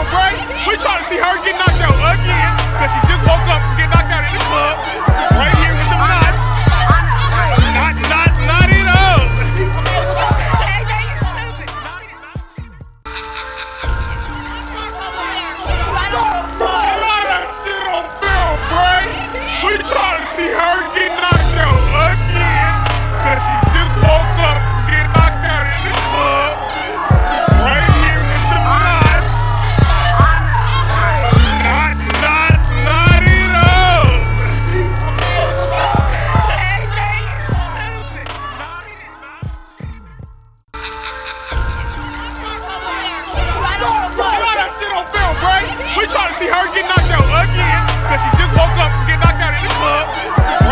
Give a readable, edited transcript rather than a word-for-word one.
film, Bray. We trying to see her get knocked out again, cause she just woke up from getting knocked out in the club. Right here with them knots. Not it up. That shit on film, Bray. We trying to see her get knocked out again, cause she just woke up from getting knocked out in the club. Right here with them knots. Not it up. That shit on film, Bray. We trying to see her get knocked out again, cause she just woke up from getting knocked out in the club.